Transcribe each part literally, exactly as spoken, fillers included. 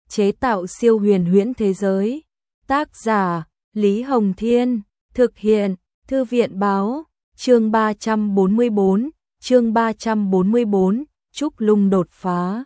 chế tạo siêu huyền huyễn thế giới. Tác giả Lý Hồng Thiên, thực hiện Thư viện Báo, chương ba trăm bốn mươi bốn, chương ba trăm bốn mươi bốn, Trúc Lung đột phá.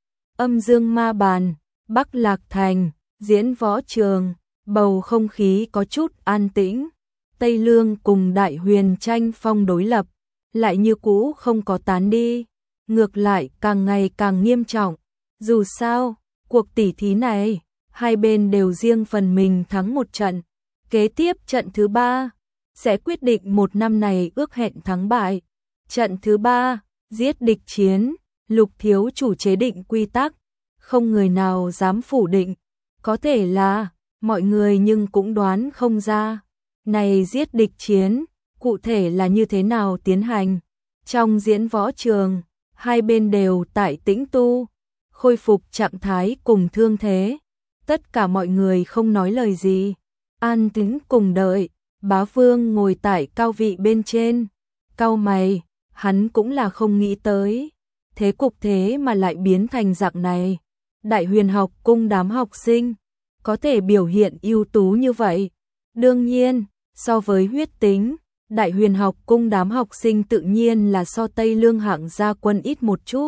Âm Dương Ma Bàn, Bắc Lạc Thành, diễn võ trường, bầu không khí có chút an tĩnh. Tây Lương cùng Đại Huyền tranh phong đối lập, lại như cũ không có tán đi, ngược lại càng ngày càng nghiêm trọng. Dù sao, cuộc tỉ thí này, hai bên đều riêng phần mình thắng một trận. Kế tiếp trận thứ ba, sẽ quyết định một năm này ước hẹn thắng bại. Trận thứ ba, giết địch chiến, Lục thiếu chủ chế định quy tắc, không người nào dám phủ định. Có thể là, mọi người nhưng cũng đoán không ra. Này giết địch chiến, cụ thể là như thế nào tiến hành? Trong diễn võ trường, hai bên đều tại tĩnh tu, khôi phục trạng thái cùng thương thế. Tất cả mọi người không nói lời gì, an tĩnh cùng đợi. Bá Vương ngồi tại cao vị bên trên, cau mày, hắn cũng là không nghĩ tới. Thế cục thế mà lại biến thành dạng này. Đại Huyền học cung đám học sinh, có thể biểu hiện ưu tú như vậy. Đương nhiên, so với huyết tính, Đại Huyền học cung đám học sinh tự nhiên là so Tây Lương hạng gia quân ít một chút.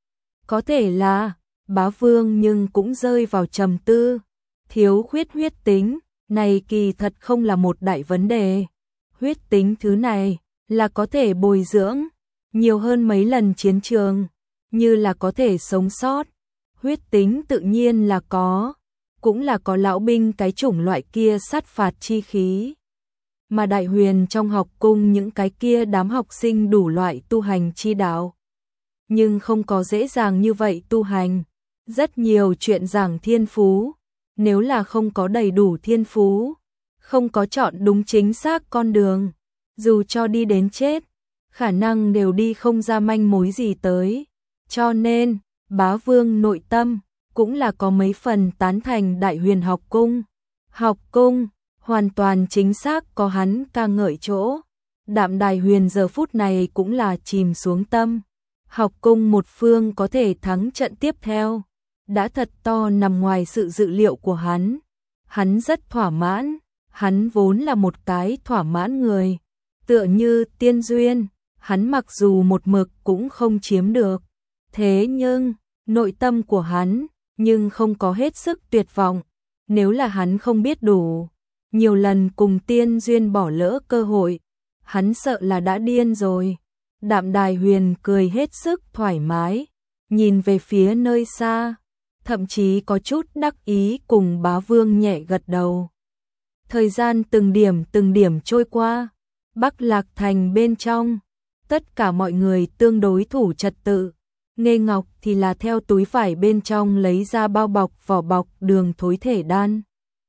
Có thể là, Bá Vương nhưng cũng rơi vào trầm tư. Thiếu khuyết huyết tính, này kỳ thật không là một đại vấn đề. Huyết tính thứ này, là có thể bồi dưỡng, nhiều hơn mấy lần chiến trường, như là có thể sống sót. Huyết tính tự nhiên là có, cũng là có lão binh cái chủng loại kia sát phạt chi khí. Mà Đại Huyền trong học cung những cái kia đám học sinh đủ loại tu hành chi đạo. Nhưng không có dễ dàng như vậy tu hành. Rất nhiều chuyện giảng thiên phú, nếu là không có đầy đủ thiên phú, không có chọn đúng chính xác con đường, dù cho đi đến chết, khả năng đều đi không ra manh mối gì tới. Cho nên, Bá Vương nội tâm cũng là có mấy phần tán thành Đại Huyền học cung. Học cung, hoàn toàn chính xác có hắn ca ngợi chỗ. Đạm Đài Huyền giờ phút này cũng là chìm xuống tâm. Học cung một phương có thể thắng trận tiếp theo, đã thật to nằm ngoài sự dự liệu của hắn. Hắn rất thỏa mãn, hắn vốn là một cái thỏa mãn người. Tựa như tiên duyên, hắn mặc dù một mực cũng không chiếm được. Thế nhưng, nội tâm của hắn, nhưng không có hết sức tuyệt vọng. Nếu là hắn không biết đủ, nhiều lần cùng tiên duyên bỏ lỡ cơ hội, hắn sợ là đã điên rồi. Đạm Đài Huyền cười hết sức thoải mái, nhìn về phía nơi xa, thậm chí có chút đắc ý cùng Bá Vương nhẹ gật đầu. Thời gian từng điểm từng điểm trôi qua, Bắc Lạc Thành bên trong, tất cả mọi người tương đối thủ trật tự. Nghê Ngọc thì là theo túi vải bên trong lấy ra bao bọc vỏ bọc đường thối thể đan.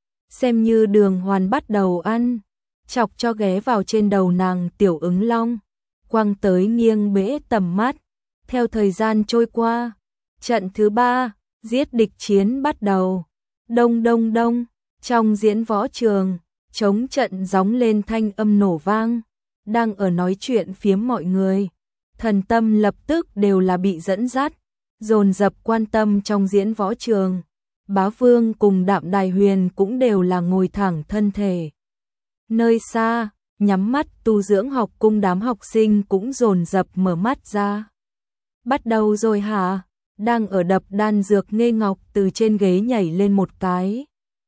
Xem như Đường Hoàn bắt đầu ăn, chọc cho ghé vào trên đầu nàng Tiểu Ứng Long, quăng tới nghiêng bẽ tầm mắt. Theo thời gian trôi qua, trận thứ ba, giết địch chiến bắt đầu. Đông đông đông, trong diễn võ trường, trống trận gióng lên thanh âm nổ vang. Đang ở nói chuyện phiếm mọi người, thần tâm lập tức đều là bị dẫn dắt, dồn dập quan tâm trong diễn võ trường. Bá Vương cùng Đạm Đài Huyền cũng đều là ngồi thẳng thân thể. Nơi xa, nhắm mắt tu dưỡng học cung đám học sinh cũng dồn dập mở mắt ra. Bắt đầu rồi hả? Đang ở đập đan dược Nghê Ngọc từ trên ghế nhảy lên một cái.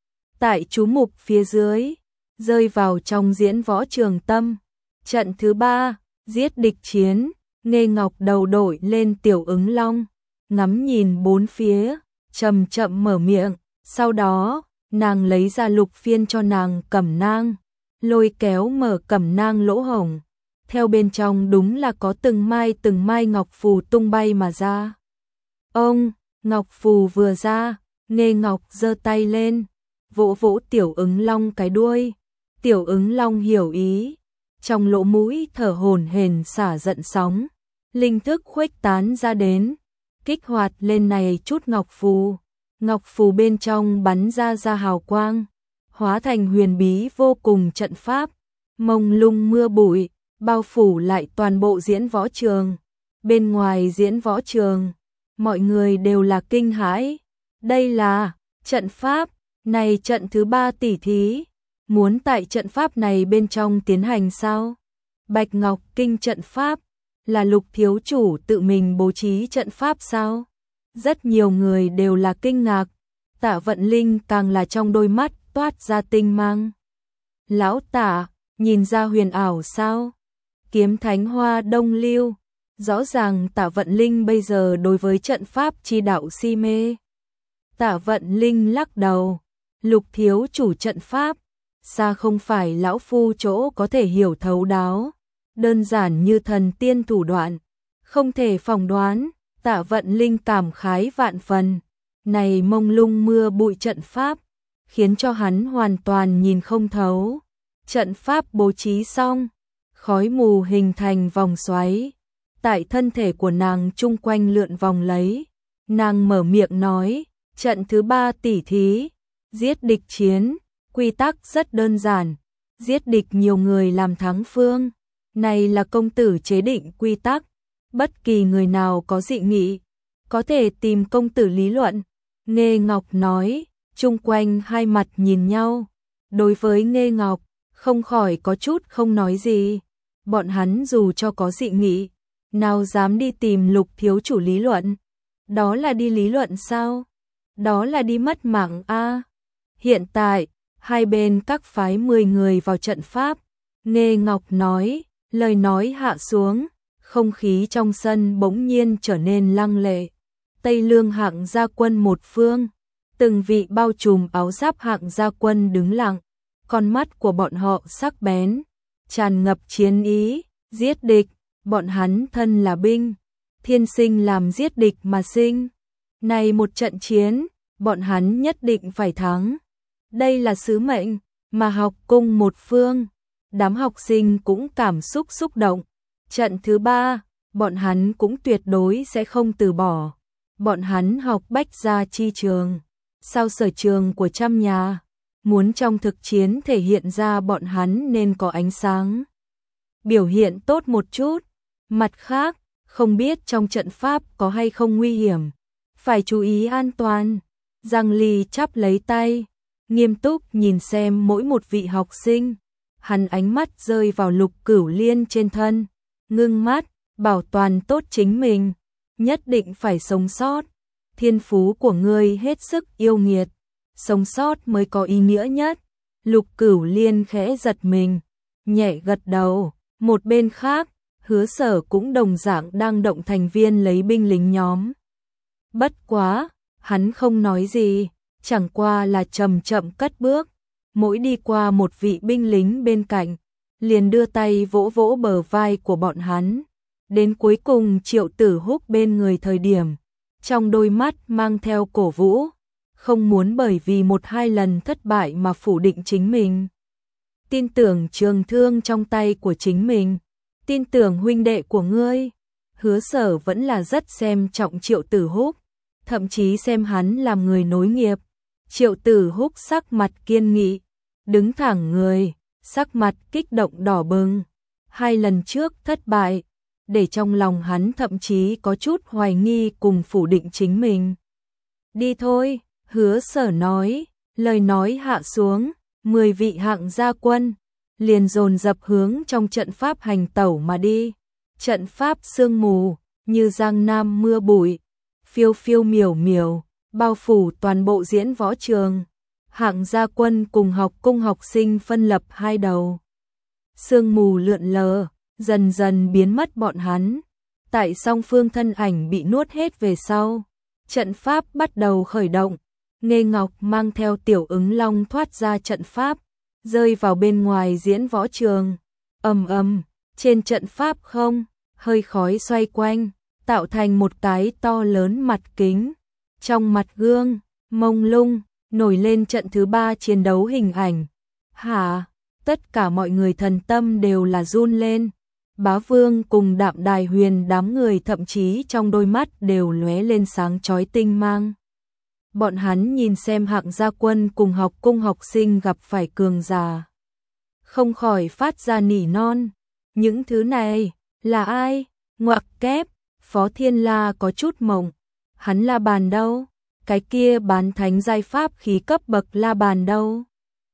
Tại chú mục phía dưới, rơi vào trong diễn võ trường tâm. Trận thứ ba, giết địch chiến, Nghê Ngọc đầu đội lên Tiểu Ứng Long, ngắm nhìn bốn phía, chậm chậm mở miệng. Sau đó, nàng lấy ra lục phiên cho nàng cẩm nang, lôi kéo mở cẩm nang lỗ hổng. Theo bên trong đúng là có từng mai từng mai ngọc phù tung bay mà ra. Ông, ngọc phù vừa ra, Nghê Ngọc giơ tay lên, vỗ vỗ Tiểu Ứng Long cái đuôi. Tiểu Ứng Long hiểu ý, trong lỗ mũi thở hổn hển xả giận sóng, linh thức khuếch tán ra đến, kích hoạt lên này chút ngọc phù. Ngọc phù bên trong bắn ra ra hào quang, hóa thành huyền bí vô cùng trận pháp, mông lung mưa bụi, bao phủ lại toàn bộ diễn võ trường. Bên ngoài diễn võ trường, mọi người đều là kinh hãi. Đây là Trận pháp, này trận thứ ba tỉ thí, muốn tại trận pháp này bên trong tiến hành sao? Bạch Ngọc Kinh trận pháp, là Lục thiếu chủ tự mình bố trí trận pháp sao? Rất nhiều người đều là kinh ngạc, Tạ Vận Linh càng là trong đôi mắt toát ra tinh mang. Lão Tạ, nhìn ra huyền ảo sao? Kiếm Thánh Hoa Đông Lưu, rõ ràng Tạ Vận Linh bây giờ đối với trận pháp chi đạo si mê. Tạ Vận Linh lắc đầu, Lục thiếu chủ trận pháp, xa không phải lão phu chỗ có thể hiểu thấu đáo, đơn giản như thần tiên thủ đoạn, không thể phỏng đoán. Tạ Vận Linh cảm khái vạn phần, này mông lung mưa bụi trận pháp, khiến cho hắn hoàn toàn nhìn không thấu. Trận pháp bố trí xong, khói mù hình thành vòng xoáy, tại thân thể của nàng chung quanh lượn vòng lấy. Nàng mở miệng nói, trận thứ ba tỉ thí, giết địch chiến, quy tắc rất đơn giản, giết địch nhiều người làm thắng phương. Này là công tử chế định quy tắc, bất kỳ người nào có dị nghị, có thể tìm công tử lý luận. Nghê Ngọc nói, chung quanh hai mặt nhìn nhau, đối với Nghê Ngọc, không khỏi có chút không nói gì. Bọn hắn dù cho có dị nghị, nào dám đi tìm Lục thiếu chủ lý luận? Đó là đi lý luận sao? Đó là đi mất mạng a. Hiện tại, hai bên các phái mười người vào trận pháp. Nghê Ngọc nói, lời nói hạ xuống, không khí trong sân bỗng nhiên trở nên lăng lệ. Tây Lương hạng gia quân một phương, từng vị bao trùm áo giáp hạng gia quân đứng lặng, con mắt của bọn họ sắc bén, tràn ngập chiến ý, giết địch, bọn hắn thân là binh, thiên sinh làm giết địch mà sinh. Này một trận chiến, bọn hắn nhất định phải thắng. Đây là sứ mệnh, mà học cung một phương, đám học sinh cũng cảm xúc xúc động. Trận thứ ba, bọn hắn cũng tuyệt đối sẽ không từ bỏ. Bọn hắn học bách gia chi trường, sao sở trường của trăm nhà, muốn trong thực chiến thể hiện ra bọn hắn nên có ánh sáng. Biểu hiện tốt một chút, mặt khác, không biết trong trận pháp có hay không nguy hiểm, phải chú ý an toàn. Giang Ly chắp lấy tay, nghiêm túc nhìn xem mỗi một vị học sinh, hắn ánh mắt rơi vào Lục Cửu Liên trên thân, ngưng mắt, bảo toàn tốt chính mình, nhất định phải sống sót. Thiên phú của ngươi hết sức yêu nghiệt, sống sót mới có ý nghĩa nhất. Lục Cửu Liên khẽ giật mình, nhẹ gật đầu. Một bên khác, Hứa Sở cũng đồng dạng đang động thành viên lấy binh lính nhóm. Bất quá, hắn không nói gì, chẳng qua là chậm chậm cất bước, mỗi đi qua một vị binh lính bên cạnh, liền đưa tay vỗ vỗ bờ vai của bọn hắn. Đến cuối cùng Triệu Tử Húc bên người thời điểm, trong đôi mắt mang theo cổ vũ, không muốn bởi vì một hai lần thất bại mà phủ định chính mình. Tin tưởng trường thương trong tay của chính mình, tin tưởng huynh đệ của ngươi. Hứa Sở vẫn là rất xem trọng Triệu Tử Húc, thậm chí xem hắn làm người nối nghiệp. Triệu Tử Húc sắc mặt kiên nghị, đứng thẳng người, sắc mặt kích động đỏ bừng. Hai lần trước thất bại, để trong lòng hắn thậm chí có chút hoài nghi cùng phủ định chính mình. Đi thôi, Hứa Sở nói, lời nói hạ xuống, mười vị hạng gia quân, liền dồn dập hướng trong trận pháp hành tẩu mà đi. Trận pháp sương mù, như giang nam mưa bụi, phiêu phiêu miểu miểu, bao phủ toàn bộ diễn võ trường. Hạng gia quân cùng học cung học sinh phân lập hai đầu. Sương mù lượn lờ, dần dần biến mất bọn hắn. Tại song phương thân ảnh bị nuốt hết về sau, trận pháp bắt đầu khởi động. Nghê Ngọc mang theo Tiểu Ứng Long thoát ra trận pháp, rơi vào bên ngoài diễn võ trường. Ầm ầm, trên trận pháp không, hơi khói xoay quanh, tạo thành một cái to lớn mặt kính. Trong mặt gương, mông lung, nổi lên trận thứ ba chiến đấu hình ảnh. Hả? Tất cả mọi người thần tâm đều là run lên. Bá Vương cùng Đạm Đài Huyền đám người thậm chí trong đôi mắt đều lóe lên sáng chói tinh mang. Bọn hắn nhìn xem hạng gia quân cùng học cung học sinh gặp phải cường giả, không khỏi phát ra nỉ non. Những thứ này, là ai? Ngoặc kép, Phó Thiên La có chút mộng. Hắn La Bàn đâu? cái kia bán thánh giai pháp khí cấp bậc La Bàn đâu?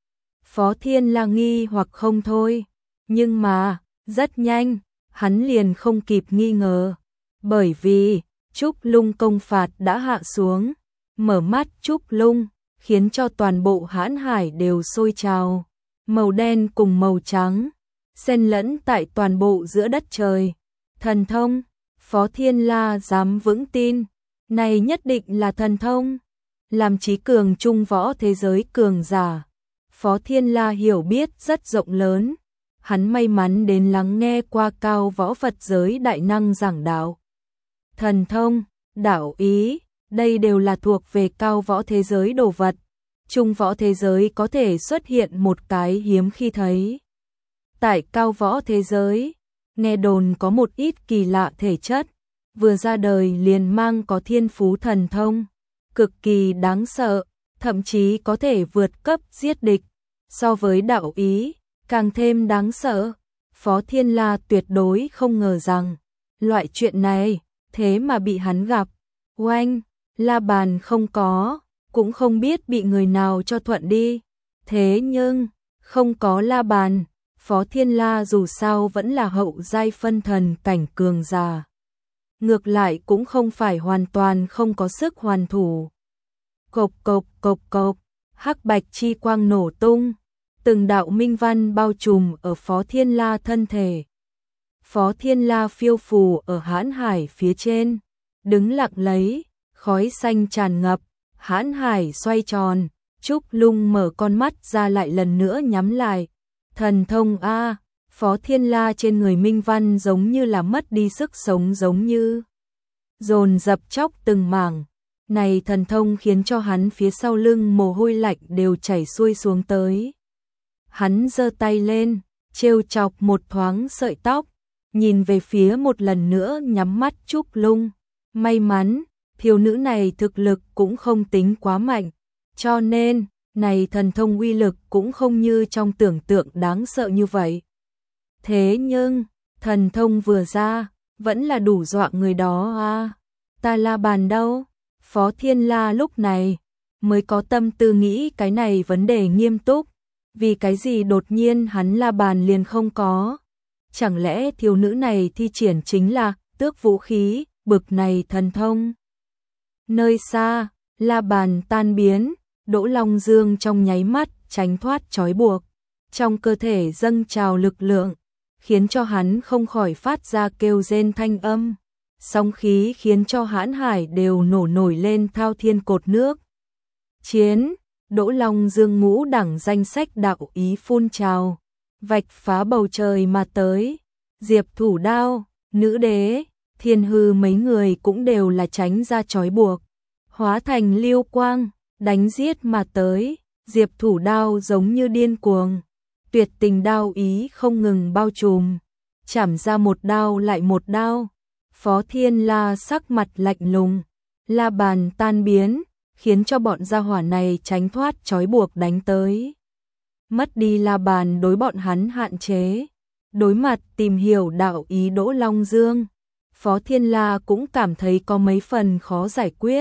Phó Thiên La nghi hoặc không thôi, nhưng mà, rất nhanh, hắn liền không kịp nghi ngờ, bởi vì, Trúc Lung công phạt đã hạ xuống, mở mắt Trúc Lung, khiến cho toàn bộ hãn hải đều sôi trào, màu đen cùng màu trắng, xen lẫn tại toàn bộ giữa đất trời. Thần thông, Phó Thiên La dám vững tin, này nhất định là thần thông, làm trí cường trung võ thế giới cường giả. Phó Thiên La hiểu biết rất rộng lớn, hắn may mắn đến lắng nghe qua cao võ Phật giới đại năng giảng đạo. Thần thông, đạo ý, đây đều là thuộc về cao võ thế giới đồ vật, trung võ thế giới có thể xuất hiện một cái hiếm khi thấy. Tại cao võ thế giới, nghe đồn có một ít kỳ lạ thể chất, vừa ra đời liền mang có thiên phú thần thông, cực kỳ đáng sợ, thậm chí có thể vượt cấp giết địch, so với đạo ý, càng thêm đáng sợ. Phó Thiên La tuyệt đối không ngờ rằng, loại chuyện này, thế mà bị hắn gặp. Oanh, La Bàn không có, cũng không biết bị người nào cho thuận đi. Thế nhưng, không có La Bàn, Phó Thiên La dù sao vẫn là hậu giai phân thần cảnh cường giả. Ngược lại cũng không phải hoàn toàn không có sức hoàn thủ. Cộc cộc cộc cộc, hắc bạch chi quang nổ tung, từng đạo minh văn bao trùm ở Phó Thiên La thân thể. Phó Thiên La phiêu phù ở hãn hải phía trên, đứng lặng lấy, khói xanh tràn ngập, hãn hải xoay tròn, Trúc Lung mở con mắt ra lại lần nữa nhắm lại. Thần thông a, Phó Thiên La trên người minh văn giống như là mất đi sức sống, giống như dồn dập chóc từng mảng. Này thần thông khiến cho hắn phía sau lưng mồ hôi lạnh đều chảy xuôi xuống tới. Hắn giơ tay lên, trêu chọc một thoáng sợi tóc, nhìn về phía một lần nữa nhắm mắt Trúc Lung. May mắn, thiếu nữ này thực lực cũng không tính quá mạnh, cho nên, này thần thông uy lực cũng không như trong tưởng tượng đáng sợ như vậy. Thế nhưng, thần thông vừa ra, vẫn là đủ dọa người đó à. Ta La Bàn đâu? Phó Thiên La lúc này, mới có tâm tư nghĩ cái này vấn đề nghiêm túc. Vì cái gì đột nhiên hắn La Bàn liền không có? Chẳng lẽ thiếu nữ này thi triển chính là tước vũ khí, bực này thần thông? Nơi xa, La Bàn tan biến, Đỗ Long Dương trong nháy mắt tránh thoát trói buộc, trong cơ thể dâng trào lực lượng, khiến cho hắn không khỏi phát ra kêu rên thanh âm. Sóng khí khiến cho hãn hải đều nổ nổi lên thao thiên cột nước. Chiến, Đỗ Long Dương ngũ đẳng danh sách đạo ý phun trào, vạch phá bầu trời mà tới. Diệp Thủ Đao, Nữ Đế, Thiên Hư mấy người cũng đều là tránh ra trói buộc, hóa thành lưu quang, đánh giết mà tới. Diệp Thủ Đao giống như điên cuồng, tuyệt tình đao ý không ngừng bao trùm, chảm ra một đao lại một đao. Phó Thiên La sắc mặt lạnh lùng, La Bàn tan biến, khiến cho bọn gia hỏa này tránh thoát trói buộc đánh tới. Mất đi La Bàn đối bọn hắn hạn chế, đối mặt tìm hiểu đạo ý Đỗ Long Dương, Phó Thiên La cũng cảm thấy có mấy phần khó giải quyết.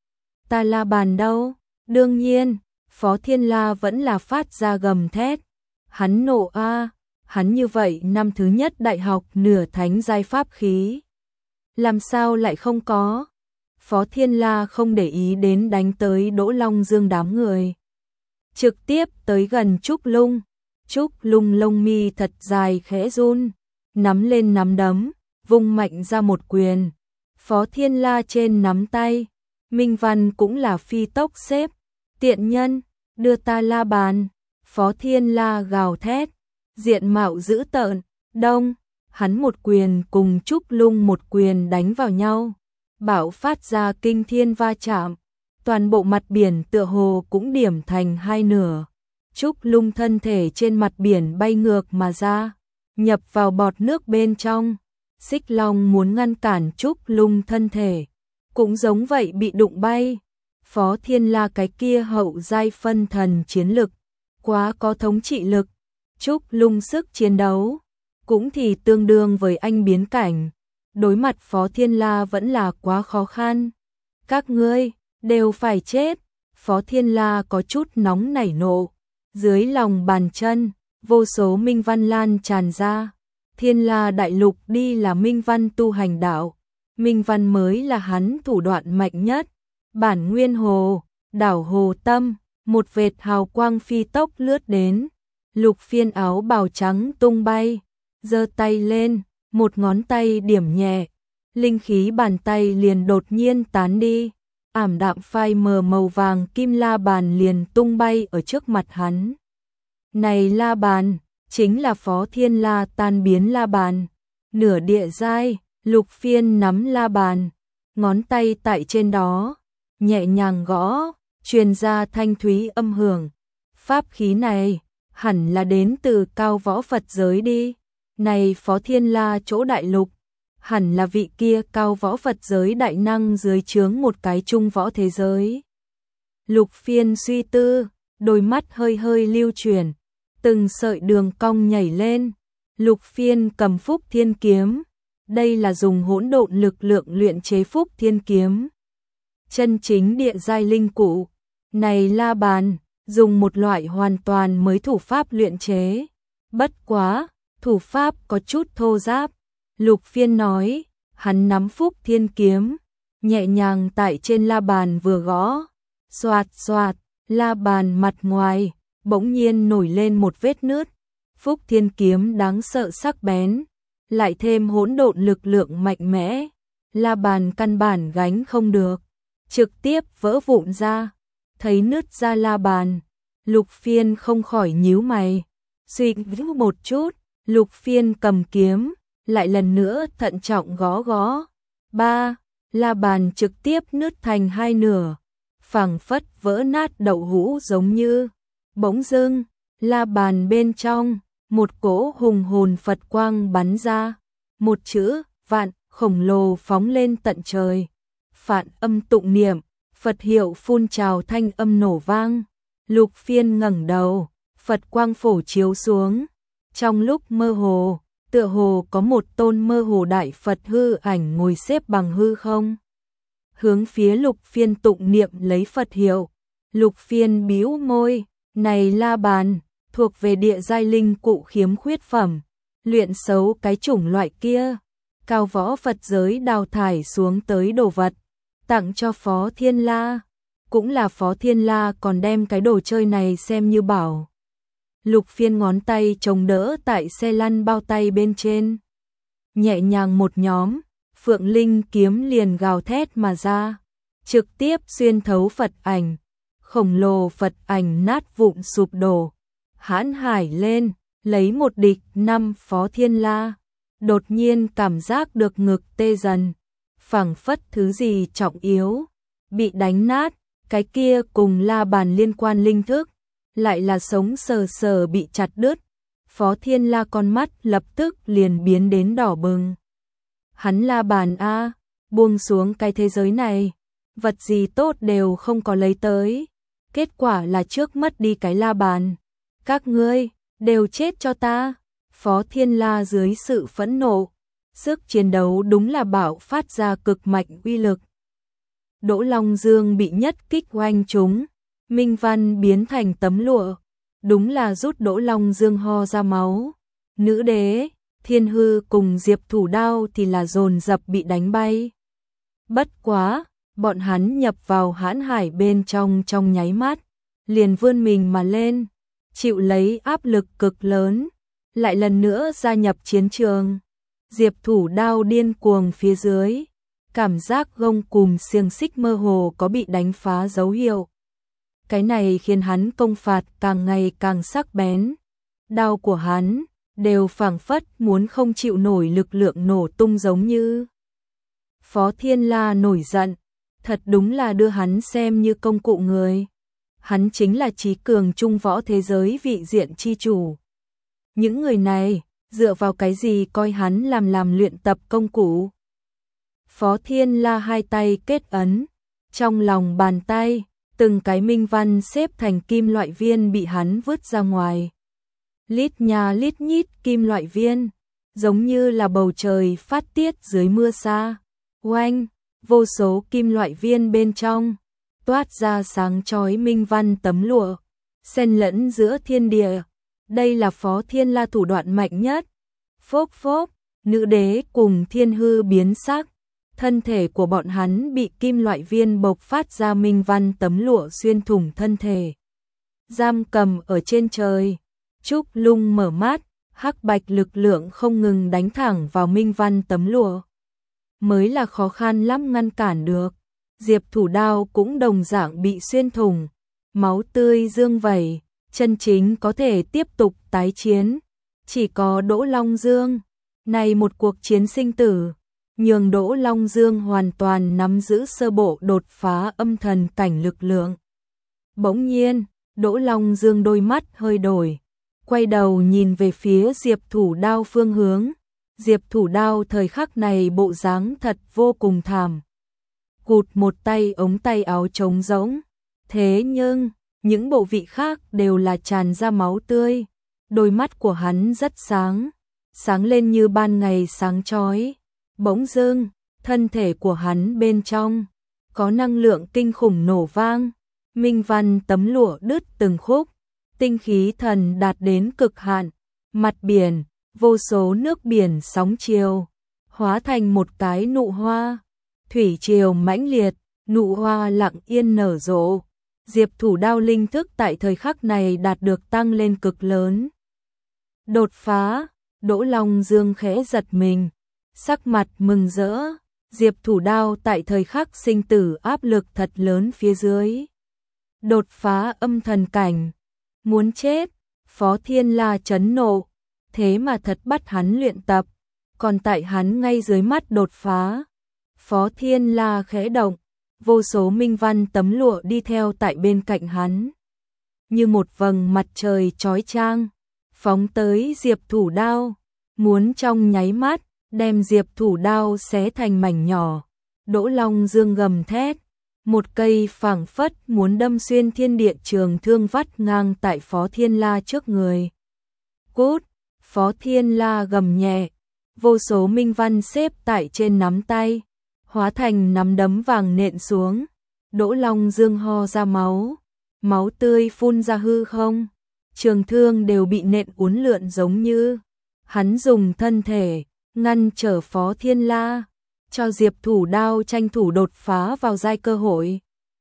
Ta La Bàn đâu? Đương nhiên, Phó Thiên La vẫn là phát ra gầm thét. Hắn nộ a, hắn như vậy năm thứ nhất đại học nửa thánh giai pháp khí, làm sao lại không có? Phó Thiên La không để ý đến đánh tới Đỗ Long Dương đám người, trực tiếp tới gần Trúc Lung. Trúc Lung lông mi thật dài khẽ run, nắm lên nắm đấm, vung mạnh ra một quyền. Phó Thiên La trên nắm tay, minh văn cũng là phi tốc xếp. Tiện nhân, đưa ta La Bàn. Phó Thiên La gào thét, diện mạo dữ tợn. Đông, hắn một quyền cùng Trúc Lung một quyền đánh vào nhau, bạo phát ra kinh thiên va chạm, toàn bộ mặt biển tựa hồ cũng điểm thành hai nửa. Trúc Lung thân thể trên mặt biển bay ngược mà ra, nhập vào bọt nước bên trong. Xích Long muốn ngăn cản Trúc Lung thân thể, cũng giống vậy bị đụng bay. Phó Thiên La cái kia hậu giai phân thần chiến lực, quá có thống trị lực. Trúc Lung sức chiến đấu, cũng thì tương đương với anh biến cảnh. Đối mặt Phó Thiên La vẫn là quá khó khăn. Các ngươi, đều phải chết. Phó Thiên La có chút nóng nảy nộ, dưới lòng bàn chân, vô số minh văn lan tràn ra. Thiên La đại lục đi là minh văn tu hành đạo, minh văn mới là hắn thủ đoạn mạnh nhất. Bản nguyên hồ, đảo hồ tâm, một vệt hào quang phi tốc lướt đến, Lục Phiên áo bào trắng tung bay, giơ tay lên, một ngón tay điểm nhẹ, linh khí bàn tay liền đột nhiên tán đi, ảm đạm phai mờ màu vàng kim la bàn liền tung bay ở trước mặt hắn. Này la bàn, chính là Phó Thiên La tan biến la bàn, nửa địa giai. Lục Phiên nắm la bàn, ngón tay tại trên đó, nhẹ nhàng gõ, truyền ra thanh thúy âm hưởng. Pháp khí này, hẳn là đến từ cao võ Phật giới đi. Này Phó Thiên La chỗ đại lục, hẳn là vị kia cao võ Phật giới đại năng dưới trướng một cái trung võ thế giới. Lục Phiên suy tư, đôi mắt hơi hơi lưu chuyển, từng sợi đường cong nhảy lên. Lục Phiên cầm Phúc Thiên kiếm, đây là dùng hỗn độn lực lượng luyện chế Phúc Thiên kiếm. Chân chính địa giai linh cụ, này la bàn, dùng một loại hoàn toàn mới thủ pháp luyện chế. Bất quá, thủ pháp có chút thô ráp. Lục Phiên nói, hắn nắm Phúc Thiên kiếm, nhẹ nhàng tại trên la bàn vừa gõ, xoạt xoạt, la bàn mặt ngoài bỗng nhiên nổi lên một vết nứt. Phúc Thiên kiếm đáng sợ sắc bén, lại thêm hỗn độn lực lượng mạnh mẽ, la bàn căn bản gánh không được, trực tiếp vỡ vụn ra. Thấy nứt ra la bàn, Lục Phiên không khỏi nhíu mày, suy nghĩ một chút. Lục Phiên cầm kiếm, lại lần nữa thận trọng gõ gõ. Ba, la bàn trực tiếp nứt thành hai nửa, phảng phất vỡ nát đậu hũ giống như. Bỗng dưng, la bàn bên trong, một cỗ hùng hồn Phật quang bắn ra, một chữ vạn khổng lồ phóng lên tận trời. Phạn âm tụng niệm, Phật hiệu phun trào thanh âm nổ vang. Lục Phiên ngẩng đầu, Phật quang phổ chiếu xuống. Trong lúc mơ hồ, tựa hồ có một tôn mơ hồ đại Phật hư ảnh ngồi xếp bằng hư không. Hướng phía Lục Phiên tụng niệm lấy Phật hiệu. Lục Phiên bĩu môi, này la bàn, thuộc về địa giai linh cụ khiếm khuyết phẩm, luyện xấu cái chủng loại kia. Cao võ Phật giới đào thải xuống tới đồ vật, tặng cho Phó Thiên La. Cũng là Phó Thiên La còn đem cái đồ chơi này xem như bảo. Lục Phiên ngón tay chống đỡ tại xe lăn bao tay bên trên, nhẹ nhàng một nhóm, Phượng Linh kiếm liền gào thét mà ra, trực tiếp xuyên thấu Phật ảnh. Khổng lồ Phật ảnh nát vụn sụp đổ, hãn hải lên, lấy một địch năm. Phó Thiên La đột nhiên cảm giác được ngực tê dần, phảng phất thứ gì trọng yếu bị đánh nát. Cái kia cùng la bàn liên quan linh thức, lại là sống sờ sờ bị chặt đứt. Phó Thiên La con mắt lập tức liền biến đến đỏ bừng. Hắn la bàn a, buông xuống cái thế giới này, vật gì tốt đều không có lấy tới, kết quả là trước mất đi cái la bàn. Các ngươi đều chết cho ta. Phó Thiên La dưới sự phẫn nộ, sức chiến đấu đúng là bạo phát ra cực mạnh uy lực. Đỗ Long Dương bị nhất kích oanh trúng, minh văn biến thành tấm lụa, đúng là rút Đỗ Long Dương ho ra máu. Nữ đế, Thiên Hư cùng Diệp Thủ Đao thì là dồn dập bị đánh bay. Bất quá, bọn hắn nhập vào hãn hải bên trong trong nháy mắt, liền vươn mình mà lên, chịu lấy áp lực cực lớn, lại lần nữa gia nhập chiến trường. Diệp Thủ Đao điên cuồng phía dưới, cảm giác gông cùm xiềng xích mơ hồ có bị đánh phá dấu hiệu. Cái này khiến hắn công phạt càng ngày càng sắc bén. Đao của hắn đều phảng phất muốn không chịu nổi lực lượng nổ tung giống như. Phó Thiên La nổi giận, thật đúng là đưa hắn xem như công cụ người. Hắn chính là trí cường trung võ thế giới vị diện chi chủ. Những người này dựa vào cái gì coi hắn làm làm luyện tập công cụ? Phó Thiên La hai tay kết ấn, trong lòng bàn tay, từng cái minh văn xếp thành kim loại viên bị hắn vứt ra ngoài. Lít nha lít nhít kim loại viên, giống như là bầu trời phát tiết dưới mưa sa. Oanh, vô số kim loại viên bên trong, toát ra sáng chói minh văn tấm lụa, xen lẫn giữa thiên địa. Đây là Phó Thiên La thủ đoạn mạnh nhất. Phốc phốc, nữ đế cùng thiên hư biến sắc, thân thể của bọn hắn bị kim loại viên bộc phát ra minh văn tấm lụa xuyên thủng thân thể. Giam cầm ở trên trời, Trúc Lung mở mắt, hắc bạch lực lượng không ngừng đánh thẳng vào minh văn tấm lụa. Mới là khó khăn lắm ngăn cản được. Diệp Thủ Đao cũng đồng dạng bị xuyên thủng, máu tươi dương vẩy, chân chính có thể tiếp tục tái chiến. Chỉ có Đỗ Long Dương, này một cuộc chiến sinh tử, nhường Đỗ Long Dương hoàn toàn nắm giữ sơ bộ đột phá âm thần cảnh lực lượng. Bỗng nhiên, Đỗ Long Dương đôi mắt hơi đổi, quay đầu nhìn về phía Diệp Thủ Đao phương hướng. Diệp Thủ Đao thời khắc này bộ dáng thật vô cùng thảm. Cụt một tay ống tay áo trống rỗng. Thế nhưng, những bộ vị khác đều là tràn ra máu tươi. Đôi mắt của hắn rất sáng, sáng lên như ban ngày sáng chói. Bỗng dưng, thân thể của hắn bên trong có năng lượng kinh khủng nổ vang, minh văn tấm lụa đứt từng khúc, tinh khí thần đạt đến cực hạn, mặt biển, vô số nước biển sóng chiều, hóa thành một cái nụ hoa, thủy triều mãnh liệt, nụ hoa lặng yên nở rộ. Diệp Thủ Đao linh thức tại thời khắc này đạt được tăng lên cực lớn. Đột phá, Đỗ Long Dương khẽ giật mình, sắc mặt mừng rỡ. Diệp Thủ Đao tại thời khắc sinh tử áp lực thật lớn phía dưới. Đột phá âm thần cảnh, muốn chết. Phó Thiên La chấn nộ, thế mà thật bắt hắn luyện tập, còn tại hắn ngay dưới mắt đột phá. Phó Thiên La khẽ động, vô số minh văn tấm lụa đi theo tại bên cạnh hắn, như một vầng mặt trời chói chang, phóng tới Diệp Thủ Đao, muốn trong nháy mắt đem Diệp Thủ Đao xé thành mảnh nhỏ. Đỗ Long Dương gầm thét, một cây phảng phất muốn đâm xuyên thiên địa trường thương vắt ngang tại Phó Thiên La trước người. Cút! Phó Thiên La gầm nhẹ, vô số minh văn xếp tại trên nắm tay, hóa thành nắm đấm vàng nện xuống. Đỗ Long Dương ho ra máu, máu tươi phun ra hư không, trường thương đều bị nện uốn lượn giống như. Hắn dùng thân thể ngăn trở Phó Thiên La, cho Diệp Thủ Đao tranh thủ đột phá vào giai cơ hội.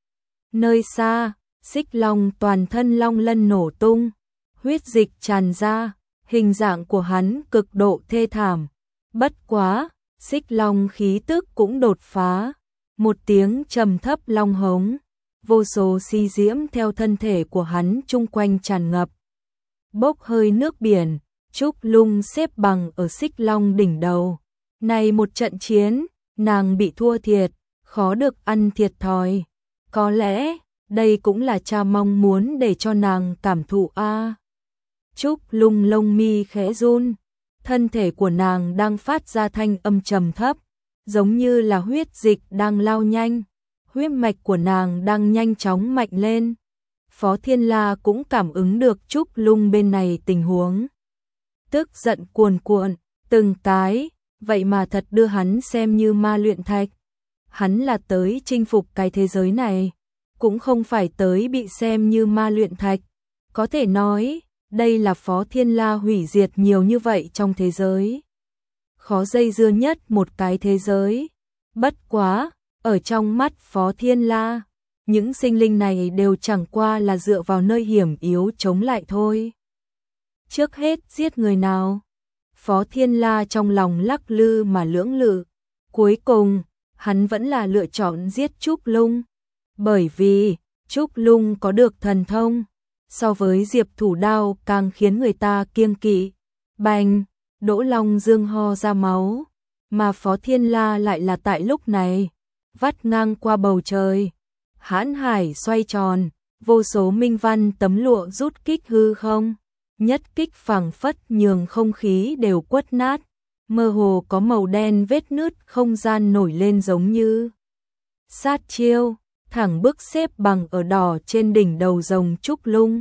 Nơi xa, Xích Long toàn thân long lân nổ tung, huyết dịch tràn ra, hình dạng của hắn cực độ thê thảm. Bất quá, Xích Long khí tức cũng đột phá, một tiếng trầm thấp long hống, vô số xi diễm theo thân thể của hắn chung quanh tràn ngập. Bốc hơi nước biển, Trúc Lung xếp bằng ở Xích Long đỉnh đầu. Này một trận chiến, nàng bị thua thiệt, khó được ăn thiệt thòi. Có lẽ, đây cũng là cha mong muốn để cho nàng cảm thụ a. À. Trúc Lung lông mi khẽ run, thân thể của nàng đang phát ra thanh âm trầm thấp, giống như là huyết dịch đang lao nhanh, huyết mạch của nàng đang nhanh chóng mạnh lên. Phó Thiên La cũng cảm ứng được Trúc Lung bên này tình huống, tức giận cuồn cuộn, từng cái, vậy mà thật đưa hắn xem như ma luyện thạch. Hắn là tới chinh phục cái thế giới này, cũng không phải tới bị xem như ma luyện thạch. Có thể nói, đây là Phó Thiên La hủy diệt nhiều như vậy trong thế giới, khó dây dưa nhất một cái thế giới. Bất quá, ở trong mắt Phó Thiên La, những sinh linh này đều chẳng qua là dựa vào nơi hiểm yếu chống lại thôi. Trước hết giết người nào? Phó Thiên La trong lòng lắc lư mà lưỡng lự. Cuối cùng, hắn vẫn là lựa chọn giết Trúc Lung. Bởi vì, Trúc Lung có được thần thông, so với Diệp Thủ Đao càng khiến người ta kiêng kỵ. Bành! Đỗ Long Dương ho ra máu, mà Phó Thiên La lại là tại lúc này, vắt ngang qua bầu trời. Hãn hải xoay tròn, vô số minh văn tấm lụa rút kích hư không. Nhất kích phảng phất nhường không khí đều quất nát, mơ hồ có màu đen vết nứt không gian nổi lên giống như sát chiêu, thẳng bước xếp bằng ở đỏ trên đỉnh đầu rồng Trúc Lung.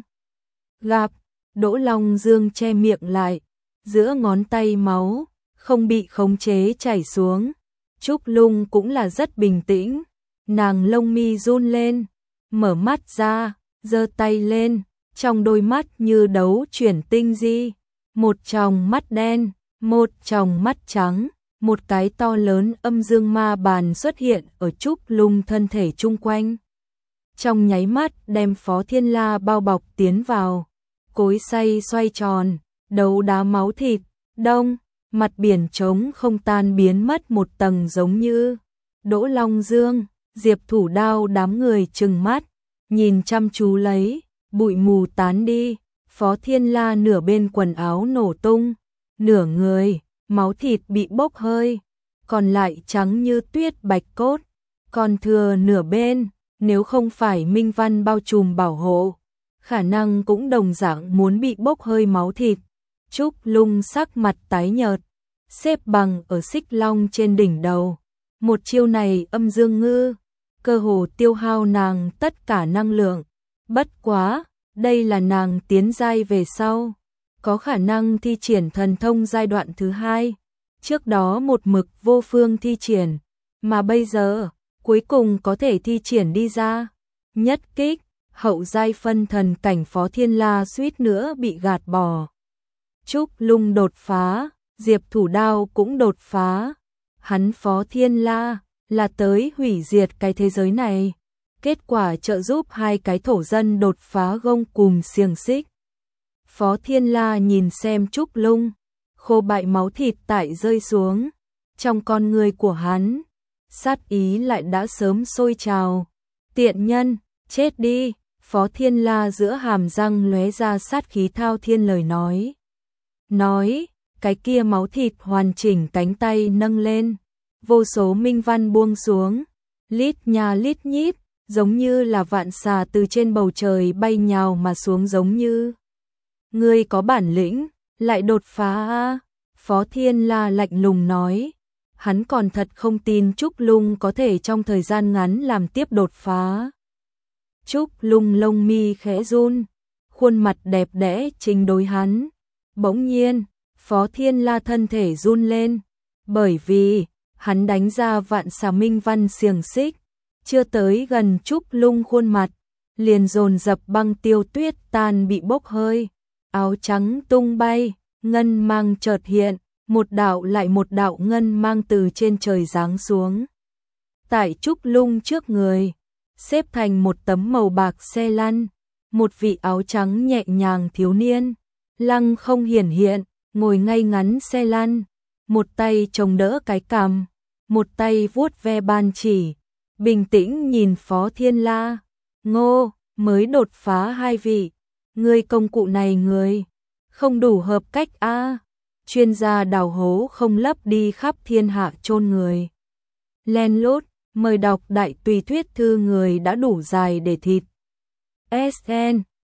Gặp, Đỗ Long Dương che miệng lại, giữa ngón tay máu không bị khống chế chảy xuống. Trúc Lung cũng là rất bình tĩnh, nàng lông mi run lên, mở mắt ra, giơ tay lên, trong đôi mắt như đấu chuyển tinh di, một tròng mắt đen, một tròng mắt trắng, một cái to lớn âm dương ma bàn xuất hiện ở Trúc Lung thân thể chung quanh. Trong nháy mắt đem Phó Thiên La bao bọc tiến vào, cối xay xoay tròn, đấu đá máu thịt, đông, mặt biển trống không tan biến mất một tầng giống như Đỗ Long Dương, Diệp Thủ Đao đám người trừng mắt, nhìn chăm chú lấy, bụi mù tán đi, Phó Thiên La nửa bên quần áo nổ tung, nửa người, máu thịt bị bốc hơi, còn lại trắng như tuyết bạch cốt, còn thừa nửa bên, nếu không phải minh văn bao trùm bảo hộ, khả năng cũng đồng dạng muốn bị bốc hơi máu thịt. Trúc Lung sắc mặt tái nhợt, xếp bằng ở xích long trên đỉnh đầu. Một chiêu này âm dương ngư, cơ hồ tiêu hao nàng tất cả năng lượng. Bất quá, đây là nàng tiến giai về sau, có khả năng thi triển thần thông giai đoạn thứ hai. Trước đó một mực vô phương thi triển, mà bây giờ, cuối cùng có thể thi triển đi ra. Nhất kích, hậu giai phân thần cảnh Phó Thiên La suýt nữa bị gạt bỏ. Trúc Lung đột phá, Diệp Thủ Đao cũng đột phá. Hắn Phó Thiên La là tới hủy diệt cái thế giới này. Kết quả trợ giúp hai cái thổ dân đột phá gông cùm xiềng xích. Phó Thiên La nhìn xem Trúc Lung, khô bại máu thịt tại rơi xuống. Trong con người của hắn, sát ý lại đã sớm sôi trào. Tiện nhân, chết đi, Phó Thiên La giữa hàm răng lóe ra sát khí thao thiên lời nói. Nói, cái kia máu thịt hoàn chỉnh cánh tay nâng lên, vô số minh văn buông xuống, lít nha lít nhít, giống như là vạn xà từ trên bầu trời bay nhào mà xuống giống như. Ngươi có bản lĩnh, lại đột phá a. Phó Thiên La lạnh lùng nói, hắn còn thật không tin Trúc Lung có thể trong thời gian ngắn làm tiếp đột phá. Trúc Lung lông mi khẽ run, khuôn mặt đẹp đẽ trình đối hắn. Bỗng nhiên, Phó Thiên La thân thể run lên, bởi vì hắn đánh ra vạn xà minh văn xiềng xích, chưa tới gần Trúc Lung khuôn mặt, liền dồn dập băng tiêu tuyết tan bị bốc hơi, áo trắng tung bay, ngân mang chợt hiện, một đạo lại một đạo ngân mang từ trên trời giáng xuống. Tại Trúc Lung trước người, xếp thành một tấm màu bạc xe lăn, một vị áo trắng nhẹ nhàng thiếu niên, lăng không hiển hiện, ngồi ngay ngắn xe lăn, một tay chống đỡ cái cằm, một tay vuốt ve ban chỉ, bình tĩnh nhìn Phó Thiên La. Ngô, mới đột phá hai vị, người công cụ này người, không đủ hợp cách a. Chuyên gia đào hố không lấp đi khắp thiên hạ chôn người. Len lút, mời đọc đại tùy thuyết thư người đã đủ dài để thịt. ét en